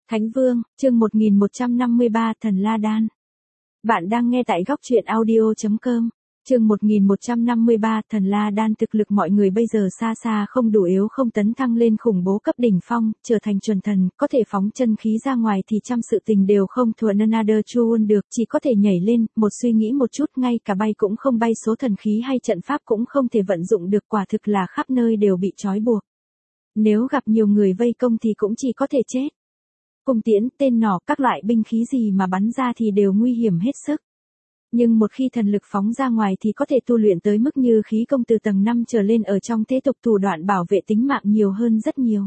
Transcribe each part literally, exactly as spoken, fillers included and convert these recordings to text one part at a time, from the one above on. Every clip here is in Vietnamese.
Thánh Vương, chương một nghìn một trăm năm mươi ba Thần La Đan. Bạn đang nghe tại góc truyện audio chấm com. Chương một nghìn một trăm năm mươi ba Thần La Đan. Thực lực mọi người bây giờ xa xa không đủ yếu không tấn thăng lên khủng bố cấp đỉnh phong, trở thành chuẩn thần, có thể phóng chân khí ra ngoài thì trăm sự tình đều không thua Another Chuan được, chỉ có thể nhảy lên, một suy nghĩ một chút ngay cả bay cũng không bay, số thần khí hay trận pháp cũng không thể vận dụng được, quả thực là khắp nơi đều bị trói buộc. Nếu gặp nhiều người vây công thì cũng chỉ có thể chết. Cung tiễn, tên nỏ, các loại binh khí gì mà bắn ra thì đều nguy hiểm hết sức. Nhưng một khi thần lực phóng ra ngoài thì có thể tu luyện tới mức như khí công từ tầng năm trở lên, ở trong thế tục thủ đoạn bảo vệ tính mạng nhiều hơn rất nhiều.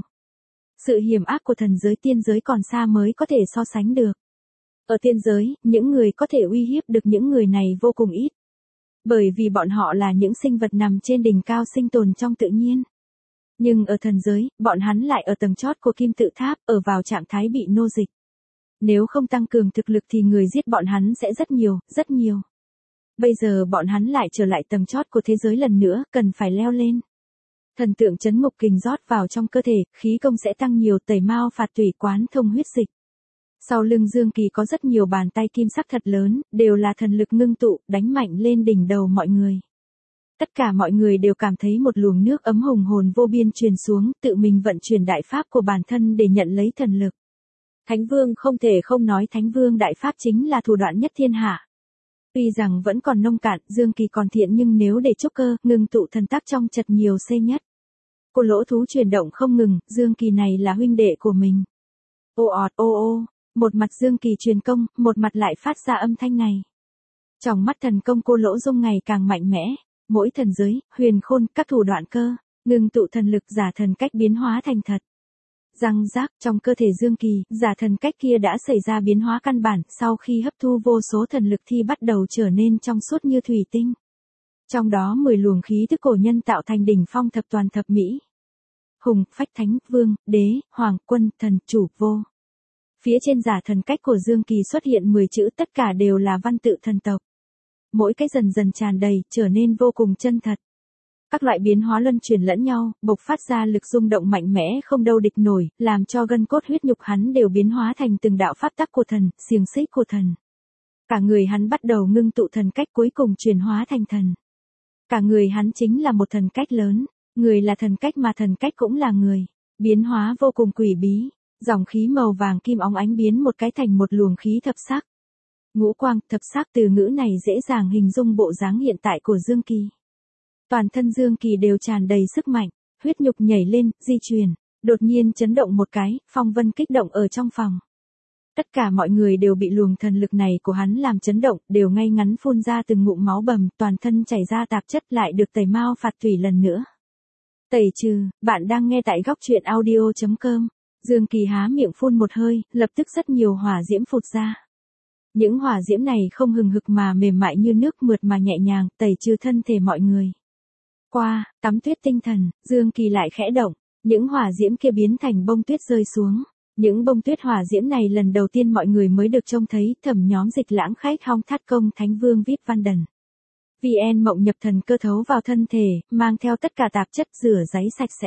Sự hiểm ác của thần giới tiên giới còn xa mới có thể so sánh được. Ở tiên giới, những người có thể uy hiếp được những người này vô cùng ít. Bởi vì bọn họ là những sinh vật nằm trên đỉnh cao sinh tồn trong tự nhiên. Nhưng ở thần giới, bọn hắn lại ở tầng chót của kim tự tháp, ở vào trạng thái bị nô dịch. Nếu không tăng cường thực lực thì người giết bọn hắn sẽ rất nhiều, rất nhiều. Bây giờ bọn hắn lại trở lại tầng chót của thế giới lần nữa, cần phải leo lên. Thần tượng chấn ngục kình rót vào trong cơ thể, khí công sẽ tăng nhiều, tẩy mao phạt tủy, quán thông huyết dịch. Sau lưng Dương Kỳ có rất nhiều bàn tay kim sắc thật lớn, đều là thần lực ngưng tụ, đánh mạnh lên đỉnh đầu mọi người. Tất cả mọi người đều cảm thấy một luồng nước ấm hùng hồn vô biên truyền xuống, tự mình vận chuyển đại pháp của bản thân để nhận lấy thần lực. Thánh Vương không thể không nói Thánh Vương đại pháp chính là thủ đoạn nhất thiên hạ. Tuy rằng vẫn còn nông cạn, Dương Kỳ còn thiện, nhưng nếu để trúc cơ, ngừng tụ thần tác trong chật nhiều xê nhất. Cô lỗ thú chuyển động không ngừng, Dương Kỳ này là huynh đệ của mình. Ô ọt ô ô, một mặt Dương Kỳ truyền công, một mặt lại phát ra âm thanh này. Trong mắt thần công cô lỗ dung ngày càng mạnh mẽ. Mỗi thần giới, huyền khôn, các thủ đoạn cơ, ngừng tụ thần lực, giả thần cách biến hóa thành thật. Răng rác, trong cơ thể Dương Kỳ, giả thần cách kia đã xảy ra biến hóa căn bản, sau khi hấp thu vô số thần lực thì bắt đầu trở nên trong suốt như thủy tinh. Trong đó mười luồng khí thức cổ nhân tạo thành đỉnh phong thập toàn thập mỹ. Hùng, phách, thánh, vương, đế, hoàng, quân, thần, chủ, vô. Phía trên giả thần cách của Dương Kỳ xuất hiện mười chữ, tất cả đều là văn tự thần tộc. Mỗi cái dần dần tràn đầy, trở nên vô cùng chân thật. Các loại biến hóa luân chuyển lẫn nhau, bộc phát ra lực rung động mạnh mẽ không đâu địch nổi, làm cho gân cốt huyết nhục hắn đều biến hóa thành từng đạo pháp tắc của thần, xiềng xích của thần. Cả người hắn bắt đầu ngưng tụ thần cách, cuối cùng chuyển hóa thành thần. Cả người hắn chính là một thần cách lớn, người là thần cách mà thần cách cũng là người, biến hóa vô cùng quỷ bí, dòng khí màu vàng kim óng ánh biến một cái thành một luồng khí thập sắc. Ngũ quang, thập sắc, từ ngữ này dễ dàng hình dung bộ dáng hiện tại của Dương Kỳ. Toàn thân Dương Kỳ đều tràn đầy sức mạnh, huyết nhục nhảy lên, di chuyển, đột nhiên chấn động một cái, phong vân kích động ở trong phòng. Tất cả mọi người đều bị luồng thần lực này của hắn làm chấn động, đều ngay ngắn phun ra từng ngụm máu bầm, toàn thân chảy ra tạp chất, lại được tẩy mao phạt tủy lần nữa. Tẩy trừ, bạn đang nghe tại góc truyện audio chấm com. Dương Kỳ há miệng phun một hơi, lập tức rất nhiều hỏa diễm phụt ra. Những hỏa diễm này không hừng hực mà mềm mại như nước, mượt mà nhẹ nhàng, tẩy trừ thân thể mọi người. Qua, tắm tuyết tinh thần, Dương Kỳ lại khẽ động, những hỏa diễm kia biến thành bông tuyết rơi xuống. Những bông tuyết hỏa diễm này lần đầu tiên mọi người mới được trông thấy, thẩm nhóm dịch lãng khách hong thắt công Thánh Vương vê i pê Văn Đần. vê en mộng nhập thần cơ thấu vào thân thể, mang theo tất cả tạp chất, rửa giấy sạch sẽ.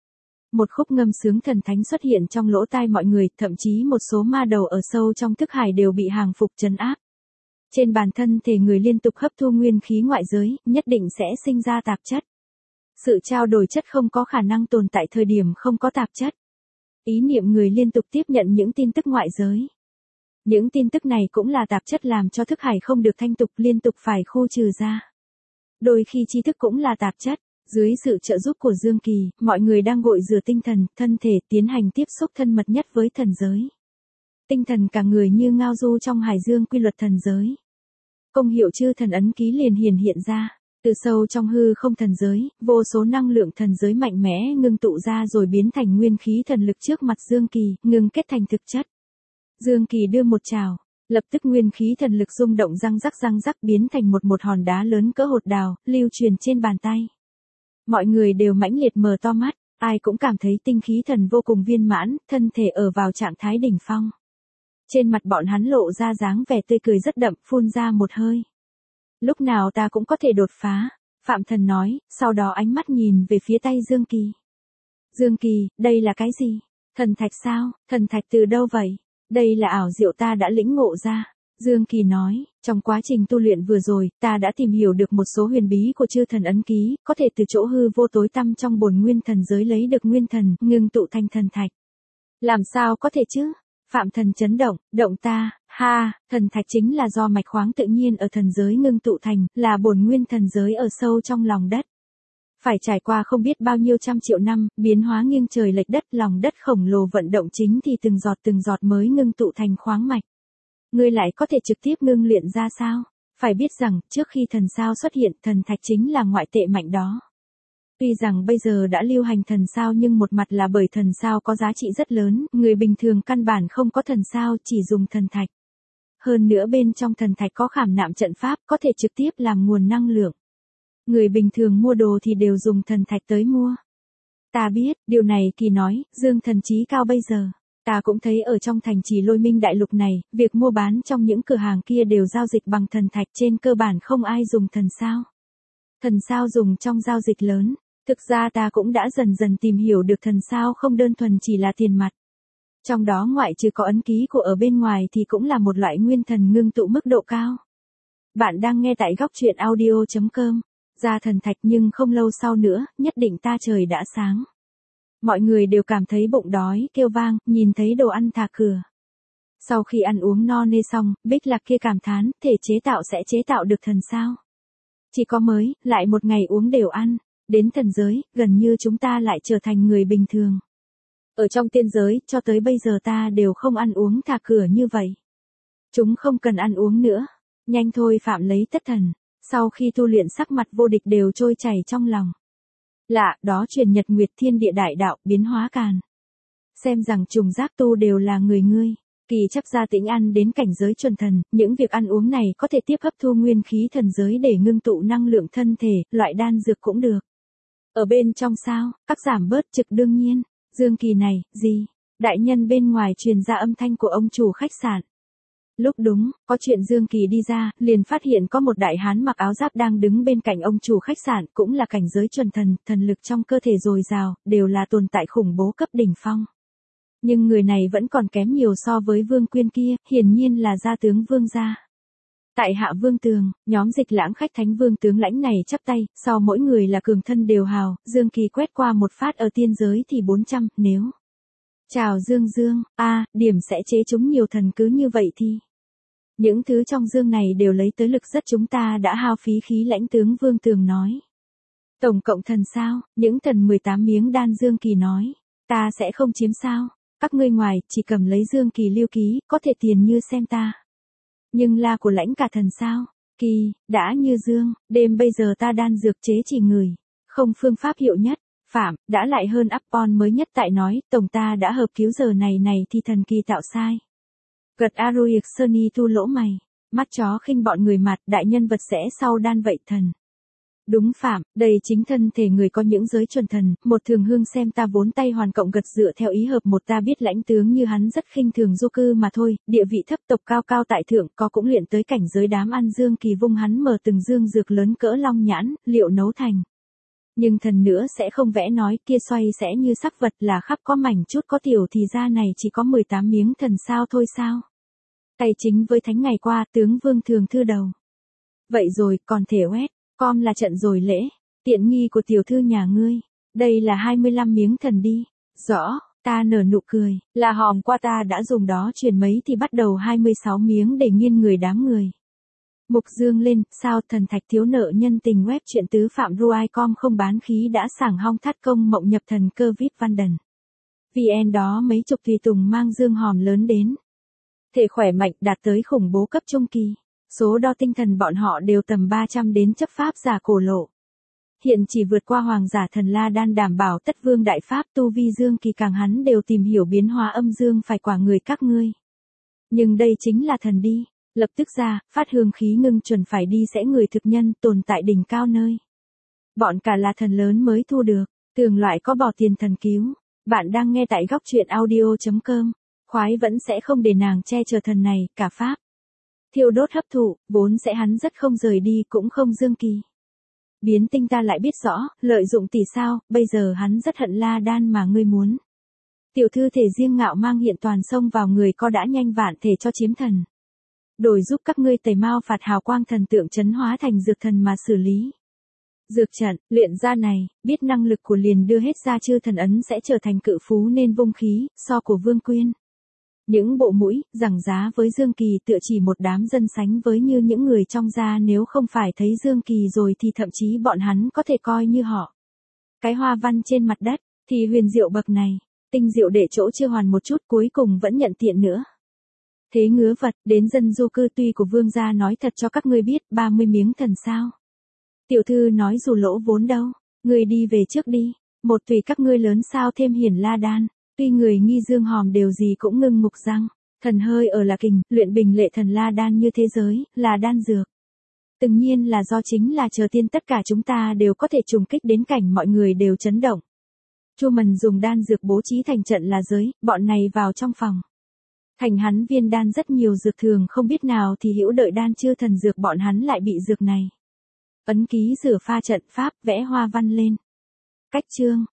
Một khúc ngâm sướng thần thánh xuất hiện trong lỗ tai mọi người, thậm chí một số ma đầu ở sâu trong thức hải đều bị hàng phục trấn áp. Trên bàn thân thể người liên tục hấp thu nguyên khí ngoại giới, nhất định sẽ sinh ra tạp chất. Sự trao đổi chất không có khả năng tồn tại thời điểm không có tạp chất. Ý niệm người liên tục tiếp nhận những tin tức ngoại giới. Những tin tức này cũng là tạp chất làm cho thức hải không được thanh tục, liên tục phải khu trừ ra. Đôi khi tri thức cũng là tạp chất. Dưới sự trợ giúp của Dương Kỳ, mọi người đang gội rửa tinh thần, thân thể, tiến hành tiếp xúc thân mật nhất với thần giới. Tinh thần cả người như ngao du trong hải dương quy luật thần giới. Công hiệu chư thần ấn ký liền hiển hiện ra. Từ sâu trong hư không thần giới, vô số năng lượng thần giới mạnh mẽ ngưng tụ ra rồi biến thành nguyên khí thần lực trước mặt Dương Kỳ, ngưng kết thành thực chất. Dương Kỳ đưa một trào, lập tức nguyên khí thần lực rung động răng rắc răng rắc biến thành một một hòn đá lớn cỡ hột đào, lưu truyền trên bàn tay. Mọi người đều mãnh liệt mở to mắt, ai cũng cảm thấy tinh khí thần vô cùng viên mãn, thân thể ở vào trạng thái đỉnh phong. Trên mặt bọn hắn lộ ra dáng vẻ tươi cười rất đậm, phun ra một hơi. Lúc nào ta cũng có thể đột phá, Phạm Thần nói, sau đó ánh mắt nhìn về phía tay Dương Kỳ. Dương Kỳ, đây là cái gì? Thần thạch sao? Thần thạch từ đâu vậy? Đây là ảo diệu ta đã lĩnh ngộ ra. Dương Kỳ nói, trong quá trình tu luyện vừa rồi, ta đã tìm hiểu được một số huyền bí của chư thần ấn ký, có thể từ chỗ hư vô tối tăm trong bổn nguyên thần giới lấy được nguyên thần, ngưng tụ thành thần thạch. Làm sao có thể chứ? Phạm Thần chấn động, động ta, ha, thần thạch chính là do mạch khoáng tự nhiên ở thần giới ngưng tụ thành, là bổn nguyên thần giới ở sâu trong lòng đất. Phải trải qua không biết bao nhiêu trăm triệu năm, biến hóa nghiêng trời lệch đất, lòng đất khổng lồ vận động chính thì từng giọt từng giọt mới ngưng tụ thành khoáng mạch. Ngươi lại có thể trực tiếp ngưng luyện ra sao? Phải biết rằng, trước khi thần sao xuất hiện, thần thạch chính là ngoại tệ mạnh đó. Tuy rằng bây giờ đã lưu hành thần sao nhưng một mặt là bởi thần sao có giá trị rất lớn, người bình thường căn bản không có thần sao, chỉ dùng thần thạch. Hơn nữa bên trong thần thạch có khảm nạm trận pháp, có thể trực tiếp làm nguồn năng lượng. Người bình thường mua đồ thì đều dùng thần thạch tới mua. Ta biết, điều này Kỳ nói, Dương thần trí cao bây giờ. Ta cũng thấy ở trong thành trì Lôi Minh đại lục này, việc mua bán trong những cửa hàng kia đều giao dịch bằng thần thạch, trên cơ bản không ai dùng thần sao. Thần sao dùng trong giao dịch lớn. Thực ra ta cũng đã dần dần tìm hiểu được thần sao không đơn thuần chỉ là tiền mặt. Trong đó ngoại trừ có ấn ký của ở bên ngoài thì cũng là một loại nguyên thần ngưng tụ mức độ cao. Bạn đang nghe tại góc truyện audio chấm com. Ra thần thạch nhưng không lâu sau nữa, nhất định ta trời đã sáng. Mọi người đều cảm thấy bụng đói, kêu vang, nhìn thấy đồ ăn thả cửa. Sau khi ăn uống no nê xong, Bích Lạc kia cảm thán, thể chế tạo sẽ chế tạo được thần sao. Chỉ có mới, lại một ngày uống đều ăn. Đến thần giới, gần như chúng ta lại trở thành người bình thường. Ở trong tiên giới, cho tới bây giờ ta đều không ăn uống thả cửa như vậy. Chúng không cần ăn uống nữa. Nhanh thôi Phạm lấy tất thần. Sau khi tu luyện sắc mặt vô địch đều trôi chảy trong lòng. Lạ, đó truyền nhật nguyệt thiên địa đại đạo, biến hóa càn. Xem rằng trùng giác tu đều là người ngươi. Kỳ chấp gia tĩnh ăn đến cảnh giới chuẩn thần, những việc ăn uống này có thể tiếp hấp thu nguyên khí thần giới để ngưng tụ năng lượng thân thể, loại đan dược cũng được. Ở bên trong sao, các giảm bớt trực đương nhiên. Dương Kỳ này, gì? Đại nhân bên ngoài truyền ra âm thanh của ông chủ khách sạn. Lúc đúng, có chuyện Dương Kỳ đi ra, liền phát hiện có một đại hán mặc áo giáp đang đứng bên cạnh ông chủ khách sạn, cũng là cảnh giới chuẩn thần, thần lực trong cơ thể dồi dào, đều là tồn tại khủng bố cấp đỉnh phong. Nhưng người này vẫn còn kém nhiều so với Vương Quyên kia, hiển nhiên là gia tướng Vương gia. Tại Hạ Vương Tường, nhóm Dịch Lãng khách thánh vương tướng lãnh này chắp tay, sau mỗi người là cường thân đều hào, Dương Kỳ quét qua một phát ở tiên giới thì bốn trăm, nếu. Chào Dương Dương, a điểm sẽ chế chúng nhiều thần cứ như vậy thì. Những thứ trong dương này đều lấy tới lực rất chúng ta đã hao phí khí lãnh tướng Vương Tường nói. Tổng cộng thần sao, những thần mười tám miếng đan Dương Kỳ nói, ta sẽ không chiếm sao, các ngươi ngoài chỉ cầm lấy Dương Kỳ lưu ký, có thể tiền như xem ta. Nhưng là của lãnh cả thần sao, Kỳ, đã như Dương, đêm bây giờ ta đan dược chế chỉ người, không phương pháp hiệu nhất, Phạm, đã lại hơn Upon mới nhất tại nói, tổng ta đã hợp cứu giờ này này thì thần kỳ tạo sai. Gật Aruic Sunny tu lỗ mày, mắt chó khinh bọn người mặt, đại nhân vật sẽ sau đan vậy thần. Đúng Phạm, đây chính thân thể người có những giới chuẩn thần, một thường hương xem ta vốn tay hoàn cộng gật dựa theo ý hợp một ta biết lãnh tướng như hắn rất khinh thường du cư mà thôi, địa vị thấp tộc cao cao tại thượng có cũng luyện tới cảnh giới đám ăn Dương Kỳ vung hắn mở từng dương dược lớn cỡ long nhãn, liệu nấu thành. Nhưng thần nữa sẽ không vẽ nói kia xoay sẽ như sắc vật là khắp có mảnh chút có tiểu thì ra này chỉ có mười tám miếng thần sao thôi sao. Tay chính với thánh ngày qua tướng Vương thường thư đầu. Vậy rồi còn thể oét, com là trận rồi lễ, tiện nghi của tiểu thư nhà ngươi, đây là hai mươi lăm miếng thần đi, rõ, ta nở nụ cười, là hòm qua ta đã dùng đó truyền mấy thì bắt đầu hai mươi sáu miếng để nghiên người đám người. Mục dương lên, sao thần thạch thiếu nợ nhân tình web chuyện tứ phạm ruai com không bán khí đã sảng hong thắt công mộng nhập thần cơ vít văn đần. vê en đó mấy chục tùy tùng mang dương hòm lớn đến. Thể khỏe mạnh đạt tới khủng bố cấp trung kỳ. Số đo tinh thần bọn họ đều tầm ba trăm đến chấp pháp giả cổ lộ. Hiện chỉ vượt qua hoàng giả thần La Đan đảm bảo tất vương đại pháp tu vi dương kỳ càng hắn đều tìm hiểu biến hóa âm dương phải quả người các ngươi. Nhưng đây chính là thần đi. Lập tức ra, phát hương khí ngưng chuẩn phải đi sẽ người thực nhân tồn tại đỉnh cao nơi. Bọn cả là thần lớn mới thu được, thường loại có bỏ tiền thần cứu. Bạn đang nghe tại góc truyện audio chấm com. Khoái vẫn sẽ không để nàng che chở thần này, cả pháp. Thiêu đốt hấp thụ, vốn sẽ hắn rất không rời đi cũng không Dương Kỳ. Biến tinh ta lại biết rõ, lợi dụng tỷ sao, bây giờ hắn rất hận La Đan mà ngươi muốn. Tiểu thư thể riêng ngạo mang hiện toàn xông vào người co đã nhanh vạn thể cho chiếm thần. Đổi giúp các ngươi tẩy mau phạt hào quang thần tượng chấn hóa thành dược thần mà xử lý. Dược trận, luyện ra này, biết năng lực của liền đưa hết ra chư thần ấn sẽ trở thành cự phú nên vung khí, so của Vương Quyên. Những bộ mũi, giằng giá với Dương Kỳ tựa chỉ một đám dân sánh với như những người trong gia nếu không phải thấy Dương Kỳ rồi thì thậm chí bọn hắn có thể coi như họ. Cái hoa văn trên mặt đất, thì huyền diệu bậc này, tinh diệu để chỗ chưa hoàn một chút cuối cùng vẫn nhận tiện nữa. Thế ngứa vật, đến dân du cư tuy của vương gia nói thật cho các ngươi biết ba mươi miếng thần sao. Tiểu thư nói dù lỗ vốn đâu, người đi về trước đi, một tùy các ngươi lớn sao thêm hiển la đan, tuy người nghi dương hòm đều gì cũng ngưng mục răng, thần hơi ở là kình, luyện bình lệ thần la đan như thế giới, là đan dược. Từng nhiên là do chính là chờ tiên tất cả chúng ta đều có thể trùng kích đến cảnh mọi người đều chấn động. Chu Mần dùng đan dược bố trí thành trận là giới, bọn này vào trong phòng. Thành hắn viên đan rất nhiều dược thường không biết nào thì hữu đợi đan chưa thần dược bọn hắn lại bị dược này. Ấn ký rửa pha trận pháp vẽ hoa văn lên. Cách chương.